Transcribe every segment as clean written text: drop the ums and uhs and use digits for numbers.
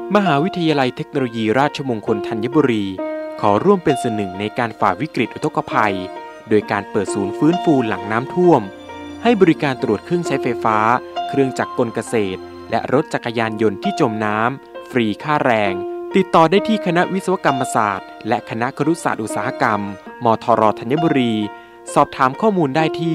มหาวิทยาลัยเทคโนโลยีราชมงคลธัญบุรีขอร่วมเป็นส่วนหนึ่งในการฝ่าวิกฤตอุทกภัยโดยการเปิดศูนย์ฟื้นฟูหลังน้ำท่วมให้บริการตรวจเครื่องใช้ไฟฟ้าเครื่องจักรกลเกษตรและรถจักรยานยนต์ที่จมน้ำฟรีค่าแรงติดต่อได้ที่คณะวิศวกรรมศาสตร์และคณะครุศาสตร์อุตสาหกรรมมทรธัญบุรีสอบถามข้อมูลได้ที่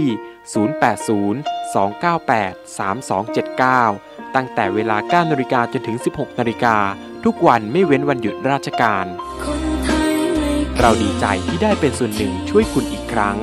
080-298-3279 ตั้งแต่เวลา 9:00 นจนถึง 16:00 นทุกวันไม่เว้นวันหยุดราชการเราดีใจที่ได้เป็นส่วนหนึ่งช่วยคุณอีกครั้ง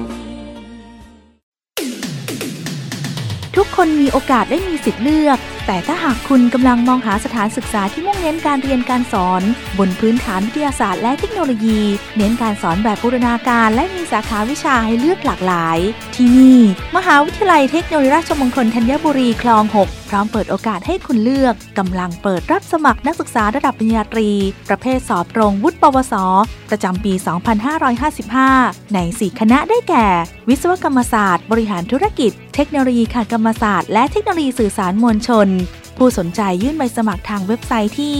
ทุกคนมีโอกาสได้มีสิทธิ์เลือกแต่ถ้าหากคุณกำลังมองหาสถานศึกษาที่มุ่งเน้นการเรียนการสอนบนพื้นฐานวิทยาศาสตร์และเทคโนโลยีเน้นการสอนแบบบูรณาการและมีสาขาวิชาให้เลือกหลากหลายที่นี่มหาวิทยาลัยเทคโนโลยีราชมงคลธัญบุรีคลอง 6พร้อมเปิดโอกาสให้คุณเลือกกำลังเปิดรับสมัครนักศึกษาระดับปริญญาตรีประเภทสอบตรงวุฒิปวสประจำปี 2555 ใน 4 คณะได้แก่วิศวกรรมศาสตร์บริหารธุรกิจเทคโนโลยีการกรรมศาสตร์และเทคโนโลยีสื่อสารมวลชนผู้สนใจยื่นใบสมัครทางเว็บไซต์ที่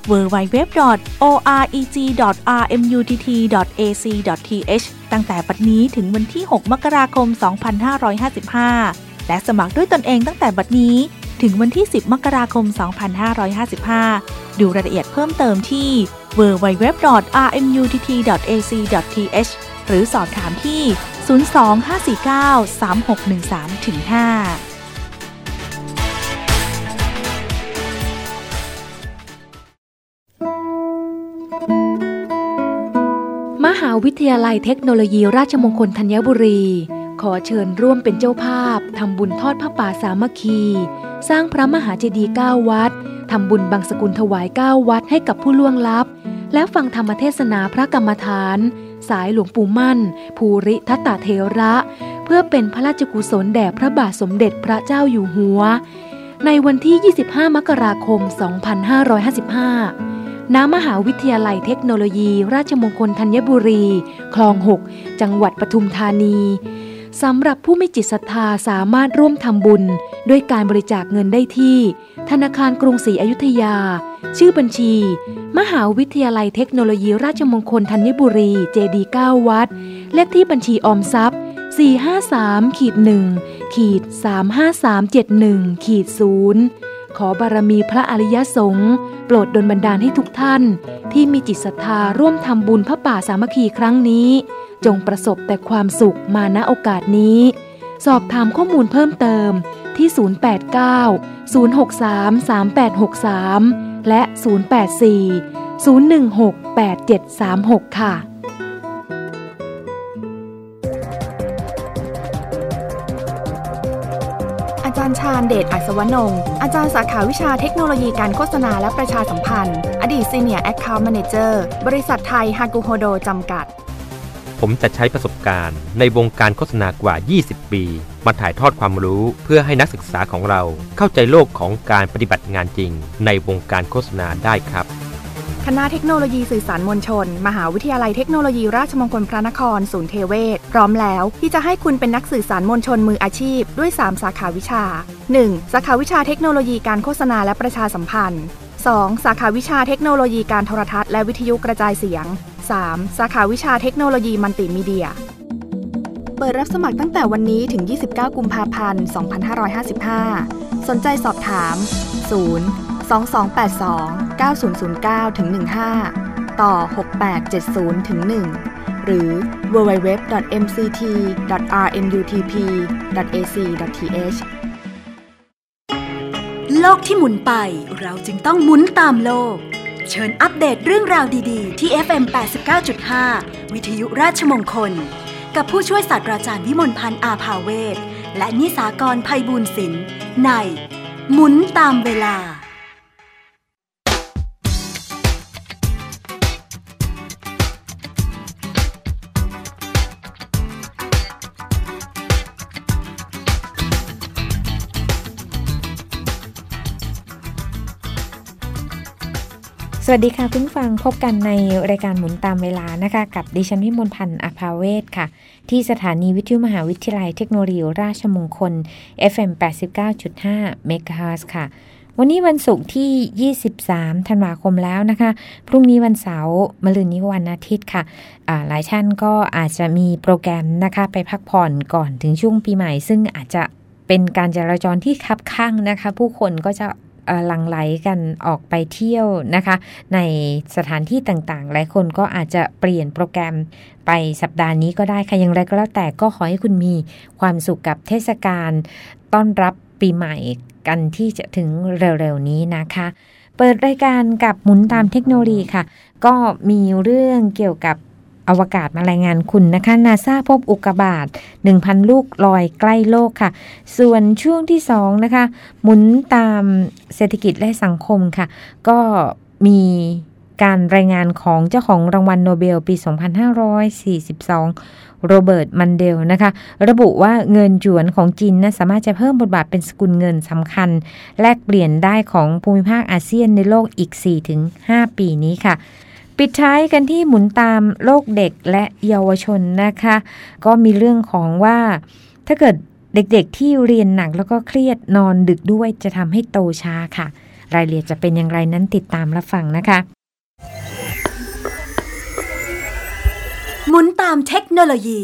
www.oreg.rmutt.ac.th ตั้งแต่บัดนี้ถึงวันที่ 6 มกราคม 2555 และสมัครด้วยตนเองตั้งแต่บัดนี้ถึงวันที่ 10 มกราคม 2555 ดูรายละเอียดเพิ่มเติมที่ www.rmutt.ac.th หรือสอบถามที่ 025493613-5มหาวิทยาลัยเทคโนโลยีราชมงคลธัญบุรีขอเชิญร่วมเป็นเจ้าภาพทำบุญทอดผ้าป่าสามัคคีสร้างพระมหาเจดีย์9 วัดทำบุญบังสกุลถวาย9 วัดให้กับผู้ล่วงลับและฟังธรรมเทศนาพระกรรมฐานสายหลวงปู่มั่นภูริทัตตเถระเพื่อเป็นพระราชกุศลแด่พระบาทสมเด็จพระเจ้าอยู่หัวในวันที่ 25 มกราคม 2555 ณ มหาวิทยาลัยเทคโนโลยีราชมงคลธัญบุรีคลอง 6 จังหวัดปทุมธานีสำหรับผู้มีจิตศรัทธาสามารถร่วมทำบุญด้วยการบริจาคเงินได้ที่ธนาคารกรุงศรีอยุธยาชื่อบัญชีมหาวิทยาลัยเทคโนโลยีราชมงคลธัญบุรีเจดีย์9 วัดเลขที่บัญชีออมทรัพย์ 453-1-35371-0 ขอบารมีพระอริยสงฆ์โปรดดลบันดาลให้ทุกท่านที่มีจิตศรัทธาร่วมทำบุญพระป่าสามัคคีครั้งนี้จงประสบแต่ความสุขมาณโอกาสนี้สอบถามข้อมูลเพิ่มเติมที่ 089-063-3863 และ 084-016-8736 ค่ะอาจารย์ชาญเดชอัศวนงค์อาจารย์สาขาวิชาเทคโนโลยีการโฆษณาและประชาสัมพันธ์อดีต Senior Account Manager บริษัทไทยฮากุโฮโดจำกัดผมจะใช้ประสบการณ์ในวงการโฆษณากว่า 20 ปีมาถ่ายทอดความรู้เพื่อให้นักศึกษาของเราเข้าใจโลกของการปฏิบัติงานจริงในวงการโฆษณาได้ครับคณะเทคโนโลยีสื่อสารมวลชนมหาวิทยาลัยเทคโนโลยีราชมงคลพระนครศูนย์เทเวศพร้อมแล้วที่จะให้คุณเป็นนักสื่อสารมวลชนมืออาชีพด้วย3 สาขาวิชา 1. สาขาวิชาเทคโนโลยีการโฆษณาและประชาสัมพันธ์ 2. สาขาวิชาเทคโนโลยีการโทรทัศน์และวิทยุกระจายเสียง 3. สาขาวิชาเทคโนโลยีมัลติมีเดียเปิดรับสมัครตั้งแต่วันนี้ถึง29 กุมภาพันธ์ 2555 สนใจสอบถาม 022829009-15 ต่อ 6870-1 หรือ www.mct.rmutp.ac.th โลกที่หมุนไปเราจึงต้องหมุนตามโลกเชิญอัปเดตเรื่องราวดีๆที่ FM 89.5 วิทยุราชมงคลกับผู้ช่วยศาสตราจารย์วิมลพันธ์อาภาเวชและนิสากรไพบูลย์ศิลป์ในหมุนตามเวลาสวัสดีค่ะคุณผู้ฟังพบกันในรายการหมุนตามเวลานะคะกับดิฉันวิมลพันธ์อาภาเวชค่ะที่สถานีวิทยุมหาวิทยาลัยเทคโนโลยีราชมงคล FM 89.5 เมกะเฮิรตซ์ค่ะวันนี้วันศุกร์ที่23ธันวาคมแล้วนะคะพรุ่งนี้วันเสาร์มะรืนนี้วันอาทิตย์ค่ะหลายท่านก็อาจจะมีโปรแกรมนะคะไปพักผ่อนก่อนถึงช่วงปีใหม่ซึ่งอาจจะเป็นการจราจรที่คับคั่งนะคะผู้คนก็จะหลั่งไหลกันออกไปเที่ยวนะคะในสถานที่ต่างๆหลายคนก็อาจจะเปลี่ยนโปรแกรมไปสัปดาห์นี้ก็ได้ค่ะอย่างไรก็แล้วแต่ก็ขอให้คุณมีความสุขกับเทศกาลต้อนรับปีใหม่กันที่จะถึงเร็วๆนี้นะคะเปิดรายการกับหมุนตามเทคโนโลยีค่ะก็มีเรื่องเกี่ยวกับอวกาศมารายงานคุณนะคะนาซาพบอุกกาบาต 1,000 ลูกลอยใกล้โลกค่ะส่วนช่วงที่2นะคะหมุนตามเศรษฐกิจและสังคมค่ะก็มีการรายงานของเจ้าของรางวัลโนเบลปี 2542 โรเบิร์ต มันเดลนะคะระบุว่าเงินหยวนของจีนนะสามารถจะเพิ่มบทบาทเป็นสกุลเงินสำคัญแลกเปลี่ยนได้ของภูมิภาคอาเซียนในโลกอีก 4-5 ปีนี้ค่ะปิดท้ายกันที่หมุนตามโลกเด็กและเยาวชนนะคะก็มีเรื่องของว่าถ้าเกิดเด็กๆที่เรียนหนักแล้วก็เครียดนอนดึกด้วยจะทำให้โตช้าค่ะรายละเอียดจะเป็นอย่างไรนั้นติดตามรับฟังนะคะหมุนตามเทคโนโลยี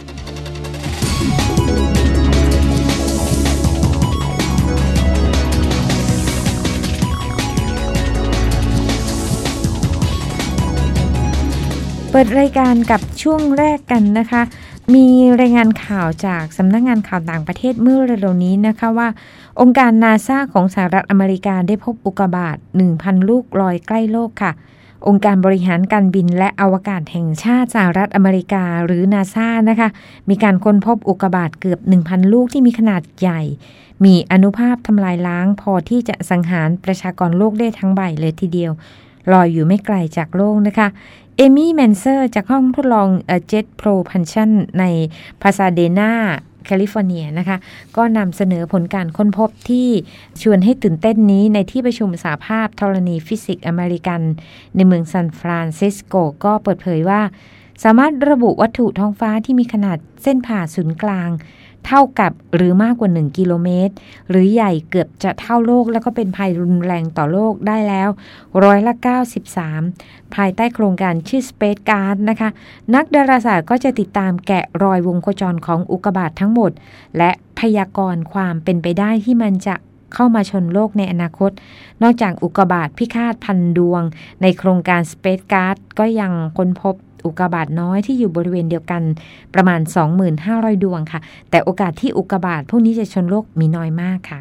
เปิดรายการกับช่วงแรกกันนะคะมีรายงานข่าวจากสำนักงานข่าวต่างประเทศเมื่อเร็วๆนี้นะคะว่าองค์การนาซาของสหรัฐอเมริกาได้พบอุกกาบาต 1,000 ลูกลอยใกล้โลกค่ะองค์การบริหารการบินและอวกาศแห่งชาติสหรัฐอเมริกาหรือนาซานะคะมีการค้นพบอุกกาบาตเกือบ 1,000 ลูกที่มีขนาดใหญ่มีอานุภาพทำลายล้างพอที่จะสังหารประชากรโลกได้ทั้งใบเลยทีเดียวลอยอยู่ไม่ไกลจากโลกนะคะเอมี่แมนเซอร์จากห้องทดลองJet Propulsion ในพาซาเดนาแคลิฟอร์เนียนะคะก็นำเสนอผลการค้นพบที่ชวนให้ตื่นเต้นนี้ในที่ประชุมสหภาพธรณีฟิสิกส์อเมริกันในเมืองซานฟรานซิสโกก็เปิดเผยว่าสามารถระบุวัตถุท้องฟ้าที่มีขนาดเส้นผ่าศูนย์กลางเท่ากับหรือมากกว่า1กิโลเมตรหรือใหญ่เกือบจะเท่าโลกแล้วก็เป็นภัยรุนแรงต่อโลกได้แล้ว93%ภายใต้โครงการชื่อ Space Guard นะคะนักดาราศาสตร์ก็จะติดตามแกะรอยวงโคจรของอุกกาบาตทั้งหมดและพยากรณ์ความเป็นไปได้ที่มันจะเข้ามาชนโลกในอนาคตนอกจากอุกกาบาตพิฆาตพันดวงในโครงการ Space Guard ก็ยังค้นพบอุกกาบาตน้อยที่อยู่บริเวณเดียวกันประมาณ 25,000 ดวงค่ะแต่โอกาสที่อุกกาบาตพวกนี้จะชนโลกมีน้อยมากค่ะ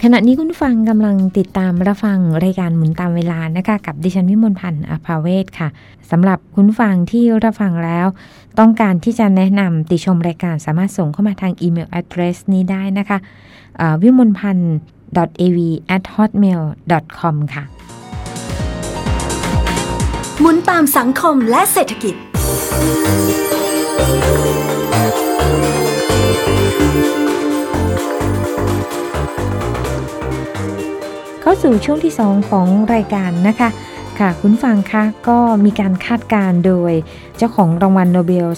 ขณะนี้คุณผู้ฟังกำลังติดตามรับฟังรายการหมุนตามเวลานะคะกับดิฉันวิมลพันธ์อภาเวศค่ะสำหรับคุณผู้ฟังที่รับฟังแล้วต้องการที่จะแนะนำติชมรายการสามารถส่งเข้ามาทางอีเมล address นี้ได้นะคะvimonpan.av@hotmail.com ค่ะหมุนตามสังคมและเศรษฐกิจเข้าสู่ช่วงที่2ของรายการนะคะค่ะคุณฟังคะก็มีการคาดการณ์โดยเจ้าของรางวัลโนเบล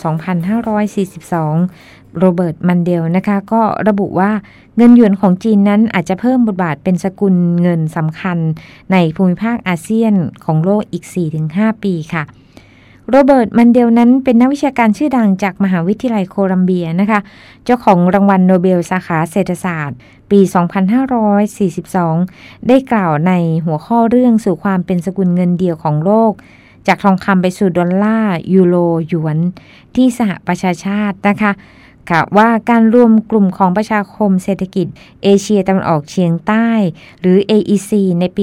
2542 โรเบิร์ต มันเดลนะคะก็ระบุว่าเงินหยวนของจีนนั้นอาจจะเพิ่มบทบาทเป็นสกุลเงินสำคัญในภูมิภาคอาเซียนของโลกอีก 4-5 ปีค่ะโรเบิร์ต มันเดลนั้นเป็นนักวิชาการชื่อดังจากมหาวิทยาลัยโคลัมเบียนะคะเจ้าของรางวัลโนเบลสาขาเศรษฐศาสตร์ปี 2542 ได้กล่าวในหัวข้อเรื่องสู่ความเป็นสกุลเงินเดียวของโลกจากทองคำไปสู่ดอลลาร์ยูโรหยวนที่สหประชาชาตินะคะค่ะว่าการรวมกลุ่มของประชาคมเศรษฐกิจเอเชียตะวันออกเฉียงใต้หรือ AEC ในปี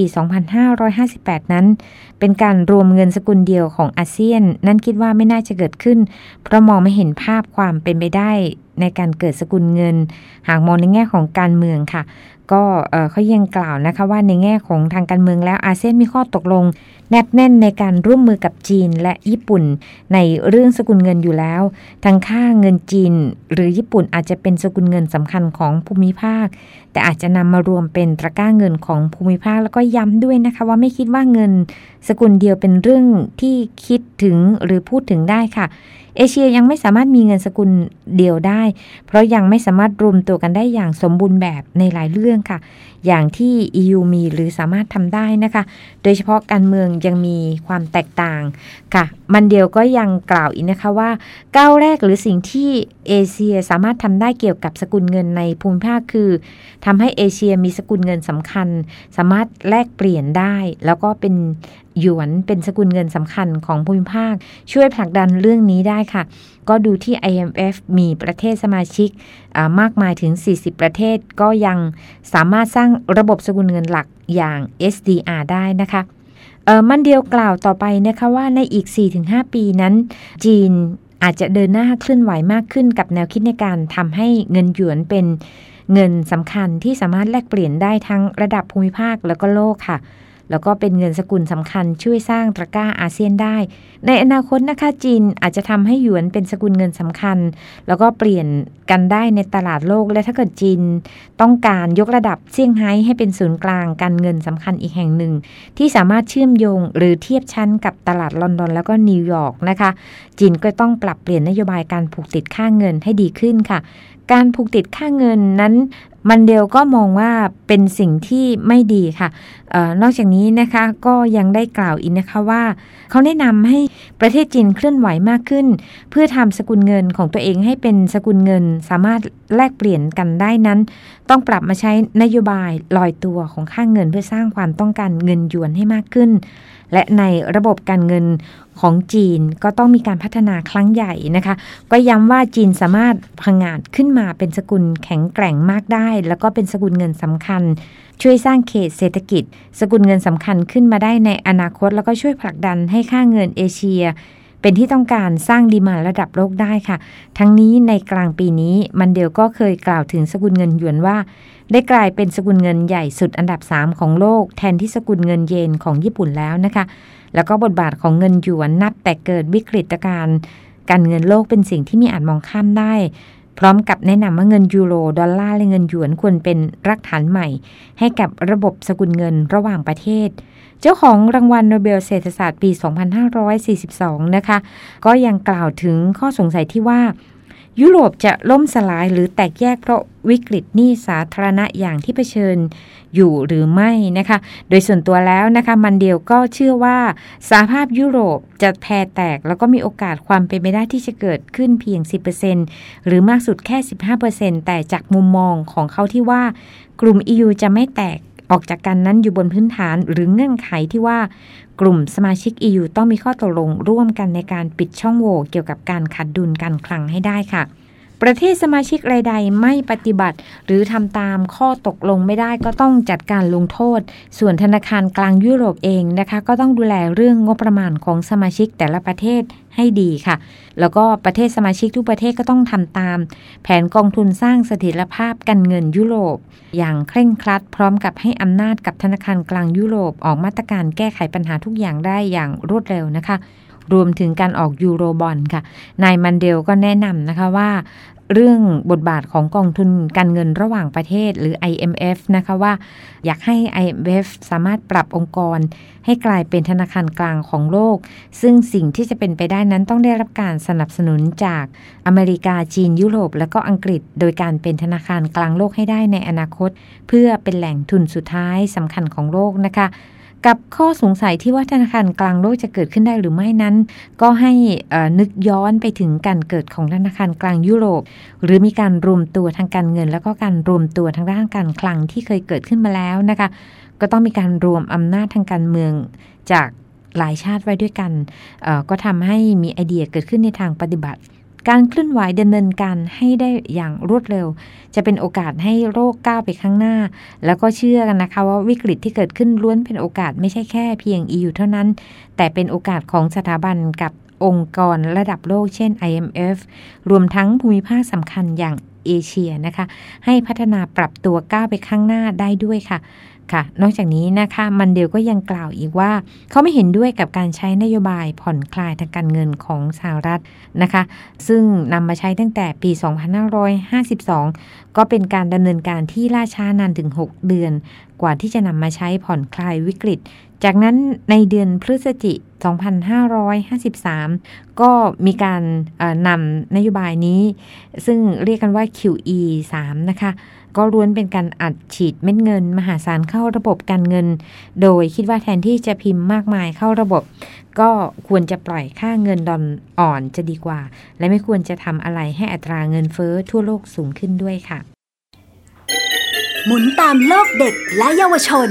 2558 นั้นเป็นการรวมเงินสกุลเดียวของอาเซียนนั่นคิดว่าไม่น่าจะเกิดขึ้นเพราะมองไม่เห็นภาพความเป็นไปได้ในการเกิดสกุลเงินหากมองในแง่ของการเมืองค่ะก็เขายังกล่าวนะคะว่าในแง่ของทางการเมืองแล้วอาเซียนมีข้อตกลงแนบแน่นในการร่วมมือกับจีนและญี่ปุ่นในเรื่องสกุลเงินอยู่แล้วทั้งค่าเงินจีนหรือญี่ปุ่นอาจจะเป็นสกุลเงินสำคัญของภูมิภาคแต่อาจจะนำมารวมเป็นตะกร้าเงินของภูมิภาคแล้วก็ย้ำด้วยนะคะว่าไม่คิดว่าเงินสกุลเดียวเป็นเรื่องที่คิดถึงหรือพูดถึงได้ค่ะเอเชียยังไม่สามารถมีเงินสกุลเดียวได้เพราะยังไม่สามารถรวมตัวกันได้อย่างสมบูรณ์แบบในหลายเรื่องค่ะอย่างที่ EU มีหรือสามารถทำได้นะคะโดยเฉพาะการเมืองยังมีความแตกต่างค่ะมันเดียวก็ยังกล่าวอีกนะคะว่าก้าวแรกหรือสิ่งที่เอเชียสามารถทำได้เกี่ยวกับสกุลเงินในภูมิภาคคือทำให้เอเชียมีสกุลเงินสำคัญสามารถแลกเปลี่ยนได้แล้วก็เป็นหยวนเป็นสกุลเงินสำคัญของภูมิภาคช่วยผลักดันเรื่องนี้ได้ค่ะก็ดูที่ IMF มีประเทศสมาชิกมากมายถึง40ประเทศก็ยังสามารถสร้างระบบสกุลเงินหลักอย่าง SDR ได้นะคะมันเดียวกล่าวต่อไปนะคะว่าในอีก 4-5 ปีนั้นจีนอาจจะเดินหน้าเคลื่อนไหวมากขึ้นกับแนวคิดในการทำให้เงินหยวนเป็นเงินสำคัญที่สามารถแลกเปลี่ยนได้ทั้งระดับภูมิภาคแล้วก็โลกค่ะแล้วก็เป็นเงินสกุลสำคัญช่วยสร้างตะกร้าอาเซียนได้ในอนาคตนะคะจีนอาจจะทำให้หยวนเป็นสกุลเงินสำคัญแล้วก็เปลี่ยนกันได้ในตลาดโลกและถ้าเกิดจีนต้องการยกระดับเซี่ยงไฮ้ให้เป็นศูนย์กลางการเงินสำคัญอีกแห่งหนึ่งที่สามารถเชื่อมโยงหรือเทียบชั้นกับตลาดลอนดอนแล้วก็นิวยอร์กนะคะจีนก็ต้องปรับเปลี่ยนนโยบายการผูกติดค่าเงินให้ดีขึ้นค่ะการผูกติดค่าเงินนั้นมันเดียวก็มองว่าเป็นสิ่งที่ไม่ดีค่ะนอกจากนี้นะคะก็ยังได้กล่าวอีกนะคะว่าเขาแนะนำให้ประเทศจีนเคลื่อนไหวมากขึ้นเพื่อทำสกุลเงินของตัวเองให้เป็นสกุลเงินสามารถแลกเปลี่ยนกันได้นั้นต้องปรับมาใช้นโยบายลอยตัวของค่าเงินเพื่อสร้างความต้องการเงินหยวนให้มากขึ้นและในระบบการเงินของจีนก็ต้องมีการพัฒนาครั้งใหญ่นะคะก็ย้ำว่าจีนสามารถผงาดขึ้นมาเป็นสกุลแข็งแกร่งมากได้แล้วก็เป็นสกุลเงินสำคัญช่วยสร้างเขตเศรษฐกิจสกุลเงินสำคัญขึ้นมาได้ในอนาคตแล้วก็ช่วยผลักดันให้ค่าเงินเอเชียเป็นที่ต้องการสร้างดีมานด์ระดับโลกได้ค่ะทั้งนี้ในกลางปีนี้มันเดียวก็เคยกล่าวถึงสกุลเงินหยวนว่าได้กลายเป็นสกุลเงินใหญ่สุดอันดับ3ของโลกแทนที่สกุลเงินเยนของญี่ปุ่นแล้วนะคะแล้วก็บทบาทของเงินหยวนนับแต่เกิดวิกฤตการณ์การเงินโลกเป็นสิ่งที่ไม่อาจมองข้ามได้พร้อมกับแนะนำว่าเงินยูโรดอลลาร์และเงินหยวนควรเป็นรากฐานใหม่ให้กับระบบสกุลเงินระหว่างประเทศเจ้าของรางวัลโนเบลเศรษฐศาสตร์ปี 2542 นะคะก็ยังกล่าวถึงข้อสงสัยที่ว่ายุโรปจะล่มสลายหรือแตกแยกเพราะวิกฤตหนี้สาธารณะอย่างที่เผชิญอยู่หรือไม่นะคะโดยส่วนตัวแล้วนะคะมันเดียวก็เชื่อว่าสหภาพยุโรปจะแพร่แตกแล้วก็มีโอกาสความเป็นไปได้ที่จะเกิดขึ้นเพียง 10% หรือมากสุดแค่ 15% แต่จากมุมมองของเขาที่ว่ากลุ่ม EU จะไม่แตกออกจากกันนั้นอยู่บนพื้นฐานหรือเงื่อนไขที่ว่ากลุ่มสมาชิก EU ต้องมีข้อตกลงร่วมกันในการปิดช่องโหว่เกี่ยวกับการขาดดุลการคลังให้ได้ค่ะปประเทศสมาชิกรายใดไม่ปฏิบัติหรือทำตามข้อตกลงไม่ได้ก็ต้องจัดการลงโทษส่วนธนาคารกลางยุโรปเองนะคะก็ต้องดูแลเรื่องงบประมาณของสมาชิกแต่ละประเทศให้ดีค่ะแล้วก็ประเทศสมาชิกทุกประเทศก็ต้องทำตามแผนกองทุนสร้างเสถียรภาพการเงินยุโรปอย่างเคร่งครัดพร้อมกับให้อำนาจกับธนาคารกลางยุโรปออกมาตรการแก้ไขปัญหาทุกอย่างได้อย่างรวดเร็วนะคะรวมถึงการออกยูโรบอนด์ค่ะนายมันเดลก็แนะนำนะคะว่าเรื่องบทบาทของกองทุนการเงินระหว่างประเทศหรือ IMF นะคะว่าอยากให้ IMF สามารถปรับองค์กรให้กลายเป็นธนาคารกลางของโลกซึ่งสิ่งที่จะเป็นไปได้นั้นต้องได้รับการสนับสนุนจากอเมริกาจีนยุโรปและก็อังกฤษโดยการเป็นธนาคารกลางโลกให้ได้ในอนาคตเพื่อเป็นแหล่งทุนสุดท้ายสำคัญของโลกนะคะกับข้อสงสัยที่ว่าธนาคารกลางโลกจะเกิดขึ้นได้หรือไม่นั้นก็ให้นึกย้อนไปถึงการเกิดของธนาคารกลางยุโรปหรือมีการรวมตัวทางการเงินแล้วก็การรวมตัวทางด้านการคลังที่เคยเกิดขึ้นมาแล้วนะคะก็ต้องมีการรวมอำนาจทางการเมืองจากหลายชาติไว้ด้วยกันก็ทำให้มีไอเดียเกิดขึ้นในทางปฏิบัติการเคลื่อนไหวดำเนินการให้ได้อย่างรวดเร็วจะเป็นโอกาสให้โลกก้าวไปข้างหน้าแล้วก็เชื่อกันนะคะว่าวิกฤตที่เกิดขึ้นล้วนเป็นโอกาสไม่ใช่แค่เพียง EU เท่านั้นแต่เป็นโอกาสของสถาบันกับองค์กรระดับโลกเช่น IMF รวมทั้งภูมิภาคสำคัญอย่างเอเชียนะคะให้พัฒนาปรับตัวก้าวไปข้างหน้าได้ด้วยค่ะนอกจากนี้นะคะมันเดลก็ยังกล่าวอีกว่าเขาไม่เห็นด้วยกับการใช้นโยบายผ่อนคลายทางการเงินของสหรัฐนะคะซึ่งนำมาใช้ตั้งแต่ปี 2552 ก็เป็นการดำเนินการที่ล่าช้านานถึง 6 เดือนกว่าที่จะนำมาใช้ผ่อนคลายวิกฤตจากนั้นในเดือนพฤศจิกายน 2553 ก็มีการนำนโยบายนี้ซึ่งเรียกกันว่า QE 3 นะคะก็ล้วนเป็นการอัดฉีดเม็ดเงินมหาศาลเข้าระบบการเงินโดยคิดว่าแทนที่จะพิมพ์มากมายเข้าระบบก็ควรจะปล่อยค่าเงินดอลลาร์อ่อนจะดีกว่าและไม่ควรจะทำอะไรให้อัตราเงินเฟ้อทั่วโลกสูงขึ้นด้วยค่ะหมุนตามโลกเด็กและเยาวชน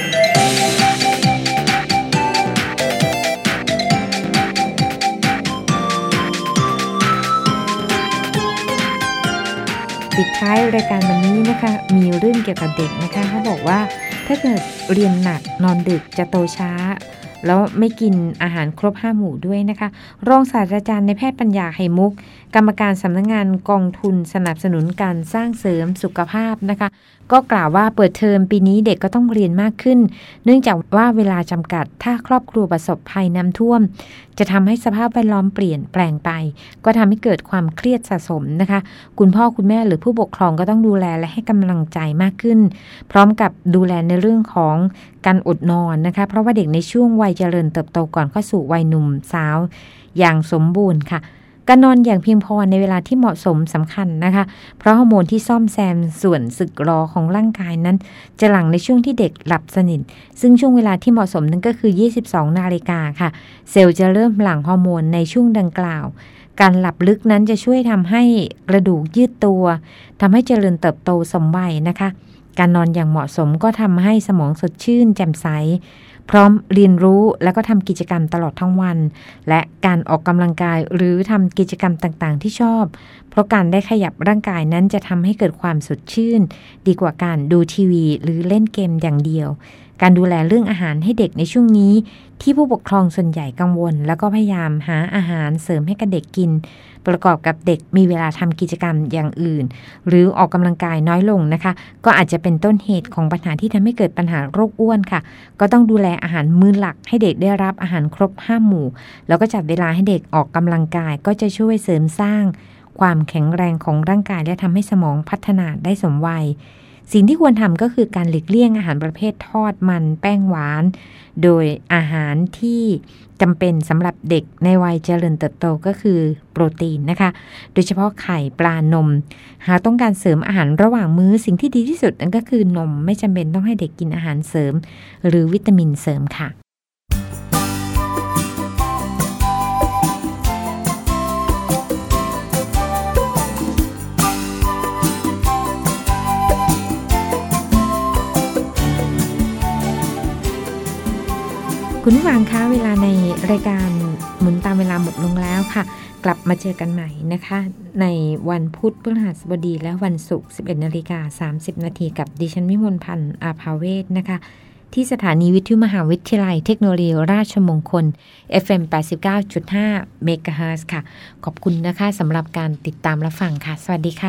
ปิดท้ายรายการวันนี้นะคะมีเรื่องเกี่ยวกับเด็กนะคะเขาบอกว่าถ้าเกิดเรียนหนักนอนดึกจะโตช้าแล้วไม่กินอาหารครบ5 หมู่ด้วยนะคะรองศาสตราจารย์ในแพทย์ปัญญาไหมุกกรรมการสำนักงานกองทุนสนับสนุนการสร้างเสริมสุขภาพนะคะก็กล่าวว่าเปิดเทอมปีนี้เด็กก็ต้องเรียนมากขึ้นเนื่องจากว่าเวลาจำกัดถ้าครอบครัวประสบภัยน้ำท่วมจะทำให้สภาพแวดล้อมเปลี่ยนแปลงไปก็ทำให้เกิดความเครียดสะสมนะคะคุณพ่อคุณแม่หรือผู้ปกครองก็ต้องดูแลและให้กำลังใจมากขึ้นพร้อมกับดูแลในเรื่องของการอดนอนนะคะเพราะว่าเด็กในช่วงวัยเจริญเติบโตก่อนเข้าสู่วัยหนุ่มสาวอย่างสมบูรณ์ค่ะการนอนอย่างเพียงพอในเวลาที่เหมาะสมสำคัญนะคะเพราะฮอร์โมนที่ซ่อมแซมส่วนสึกหรอของร่างกายนั้นจะหลั่งในช่วงที่เด็กหลับสนิทซึ่งช่วงเวลาที่เหมาะสมนั้นก็คือ 22 นาฬิกาค่ะเซลล์จะเริ่มหลั่งฮอร์โมนในช่วงดังกล่าวการหลับลึกนั้นจะช่วยทำให้กระดูกยืดตัวทำให้เจริญเติบโตสมวัยนะคะการนอนอย่างเหมาะสมก็ทำให้สมองสดชื่นแจ่มใสพร้อมเรียนรู้แล้วก็ทำกิจกรรมตลอดทั้งวันและการออกกำลังกายหรือทำกิจกรรมต่างๆที่ชอบเพราะการได้ขยับร่างกายนั้นจะทำให้เกิดความสดชื่นดีกว่าการดูทีวีหรือเล่นเกมอย่างเดียวการดูแลเรื่องอาหารให้เด็กในช่วงนี้ที่ผู้ปกครองส่วนใหญ่กังวลแล้วก็พยายามหาอาหารเสริมให้กับเด็กกินประกอบกับเด็กมีเวลาทำกิจกรรมอย่างอื่นหรือออกกำลังกายน้อยลงนะคะก็อาจจะเป็นต้นเหตุของปัญหาที่ทำให้เกิดปัญหาโรคอ้วนค่ะก็ต้องดูแลอาหารมื้อหลักให้เด็กได้รับอาหารครบ5 หมู่แล้วก็จัดเวลาให้เด็กออกกำลังกายก็จะช่วยเสริมสร้างความแข็งแรงของร่างกายและทำให้สมองพัฒนาได้สมวัยสิ่งที่ควรทำก็คือการหลีกเลี่ยงอาหารประเภททอดมันแป้งหวานโดยอาหารที่จำเป็นสำหรับเด็กในวัยเจริญเติบโตก็คือโปรตีนนะคะโดยเฉพาะไข่ปลานมหากต้องการเสริมอาหารระหว่างมื้อสิ่งที่ดีที่สุดนั่นก็คือนมไม่จำเป็นต้องให้เด็กกินอาหารเสริมหรือวิตามินเสริมค่ะคุณผู้ฟังคะเวลาในรายการหมุนตามเวลาหมดลงแล้วค่ะกลับมาเจอกันใหม่นะคะในวันพุธพฤหัสบดีและวันศุกร์ 11:30 น.กับดิฉันวิมลพันธ์อาภาเวชนะคะที่สถานีวิทยุมหาวิทยาลัยเทคโนโลยีราชมงคล FM 89.5 เมกะเฮิรตซ์ค่ะขอบคุณนะคะสำหรับการติดตามรับฟังค่ะสวัสดีค่ะ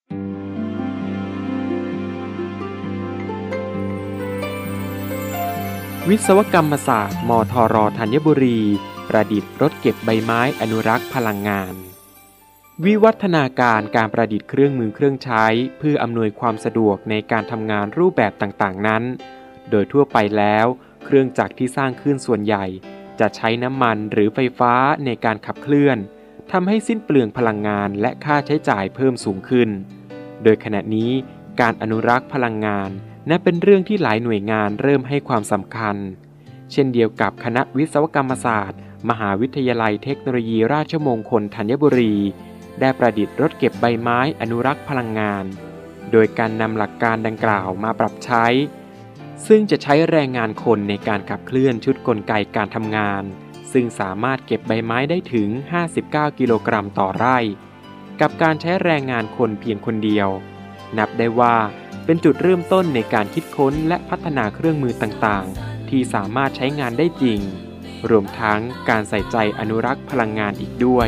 วิศวกรรมศาสตร์มทร.ธัญบุรีประดิษฐ์รถเก็บใบไม้อนุรักษ์พลังงานวิวัฒนาการการประดิษฐ์เครื่องมือเครื่องใช้เพื่ออำนวยความสะดวกในการทำงานรูปแบบต่างๆนั้นโดยทั่วไปแล้วเครื่องจักรที่สร้างขึ้นส่วนใหญ่จะใช้น้ำมันหรือไฟฟ้าในการขับเคลื่อนทำให้สิ้นเปลืองพลังงานและค่าใช้จ่ายเพิ่มสูงขึ้นโดยขณะนี้การอนุรักษ์พลังงานนับเป็นเรื่องที่หลายหน่วยงานเริ่มให้ความสำคัญเช่นเดียวกับคณะวิศวกรรมศาสตร์มหาวิทยาลัยเทคโนโลยีราชมงคลธัญบุรีได้ประดิษฐ์รถเก็บใบไม้อนุรักษ์พลังงานโดยการนำหลักการดังกล่าวมาปรับใช้ซึ่งจะใช้แรงงานคนในการขับเคลื่อนชุดกลไกการทำงานซึ่งสามารถเก็บใบไม้ได้ถึง59กิโลกรัมต่อไร่กับการใช้แรงงานคนเพียงคนเดียวนับได้ว่าเป็นจุดเริ่มต้นในการคิดค้นและพัฒนาเครื่องมือต่างๆที่สามารถใช้งานได้จริงรวมทั้งการใส่ใจอนุรักษ์พลังงานอีกด้วย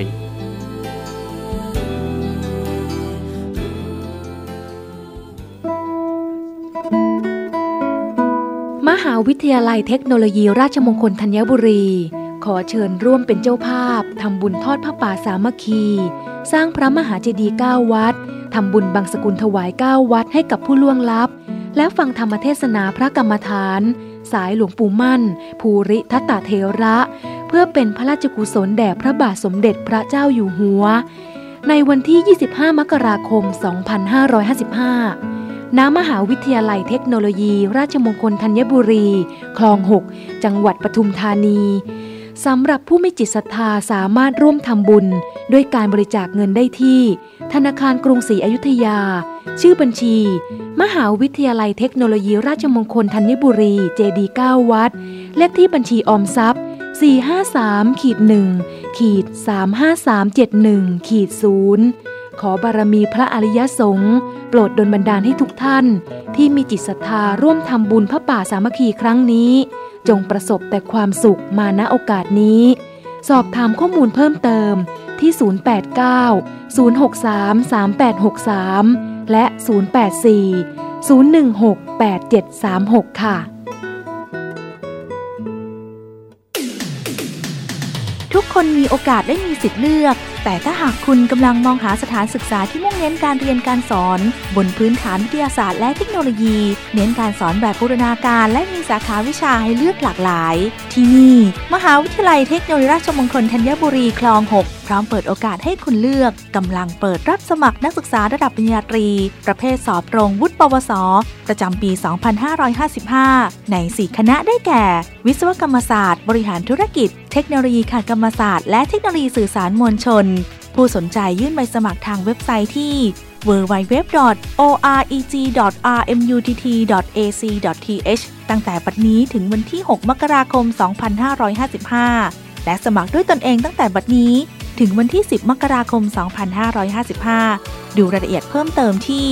มหาวิทยาลัยเทคโนโลยีราชมงคลธัญบุรีขอเชิญร่วมเป็นเจ้าภาพทำบุญทอดผ้าป่าสามัคคีสร้างพระมหาเจดีย์9วัดทำบุญบังสกุลถวาย9วัดให้กับผู้ล่วงลับและฟังธรรมเทศนาพระกรรมฐานสายหลวงปู่มั่นภูริทัตตเถระเพื่อเป็นพระราชกุศลแด่พระบาทสมเด็จพระเจ้าอยู่หัวในวันที่25มกราคม2555ณมหาวิทยาลัยเทคโนโลยีราชมงคลธัญบุรีคลอง6จังหวัดปทุมธานีสำหรับผู้มีจิตศรัทธาสามารถร่วมทำบุญด้วยการบริจาคเงินได้ที่ธนาคารกรุงศรีอยุธยาชื่อบัญชีมหาวิทยาลัยเทคโนโลยีราชมงคลธัญบุรีเจดีย์9วัดเลขที่บัญชีออมทรัพย์453-1-35371-0ขอบารมีพระอริยสงฆ์โปรดดลบันดาลให้ทุกท่านที่มีจิตศรัทธาร่วมทำบุญพระป่าสามัคคีครั้งนี้จงประสบแต่ความสุขมาณโอกาสนี้สอบถามข้อมูลเพิ่มเติมที่089-063-3863และ084-016-8736ค่ะทุกคนมีโอกาสได้มีสิทธิ์เลือกแต่ถ้าหากคุณกำลังมองหาสถานศึกษาที่มุ่งเน้นการเรียนการสอนบนพื้นฐานวิทยาศาสตร์และเทคโนโลยีเน้นการสอนแบบบูรณาการและมีสาขาวิชาให้เลือกหลากหลายที่นี่มหาวิทยาลัยเทคโนโลยีราชมงคลธัญบุรีคลอง6พร้อมเปิดโอกาสให้คุณเลือกกำลังเปิดรับสมัครนักศึกษาระดับปริญญาตรีประเภทสอบตรงวุฒิปวสประจำปี 2555 ใน 4 คณะได้แก่วิศวกรรมศาสตร์บริหารธุรกิจเทคโนโลยีการกรรมศาสตร์และเทคโนโลยีสื่อสารมวลชนผู้สนใจยื่นใบสมัครทางเว็บไซต์ที่ www.oreg.rmutt.ac.th ตั้งแต่บัดนี้ถึงวันที่ 6 มกราคม 2555 และสมัครด้วยตนเองตั้งแต่บัดนี้ถึงวันที่ 10 มกราคม 2555 ดูรายละเอียดเพิ่มเติมที่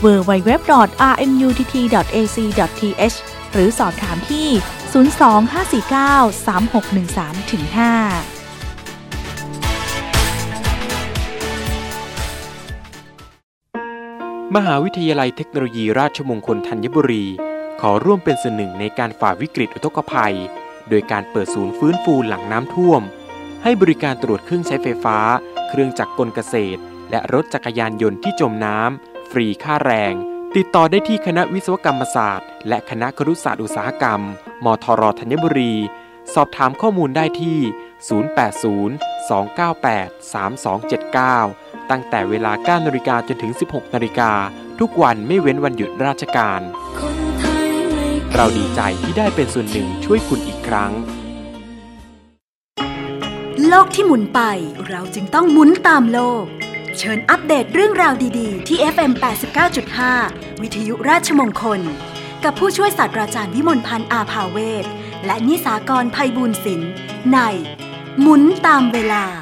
www.rmutt.ac.th หรือสอบถามที่ 025493613-5 มหาวิทยาลัยเทคโนโลยีราชมงคลธัญบุรีขอร่วมเป็นส่วนหนึ่งในการฝ่าวิกฤตอุทกภัยโดยการเปิดศูนย์ฟื้นฟูหลังน้ำท่วมให้บริการตรวจเครื่องใช้ไฟฟ้าเครื่องจักรกลเกษตรและรถจักรยานยนต์ที่จมน้ำฟรีค่าแรงติดต่อได้ที่คณะวิศวกรรมศาสตร์และคณะครุศาสตร์อุตสาหกรรมมทร.ธัญบุรีสอบถามข้อมูลได้ที่ 080-298-3279 ตั้งแต่เวลา 9:00 น.จนถึง 16:00 น.ทุกวันไม่เว้นวันหยุดราชการเราดีใจที่ได้เป็นส่วนหนึ่งช่วยคุณอีกครั้งโลกที่หมุนไปเราจึงต้องหมุนตามโลกเชิญอัปเดตเรื่องราวดีๆที่ FM 89.5 วิทยุราชมงคลกับผู้ช่วยศาสตราจารย์วิมลพันธ์อาภาเวชและนิสากรไพบูลย์ศิลป์ในหมุนตามเวลา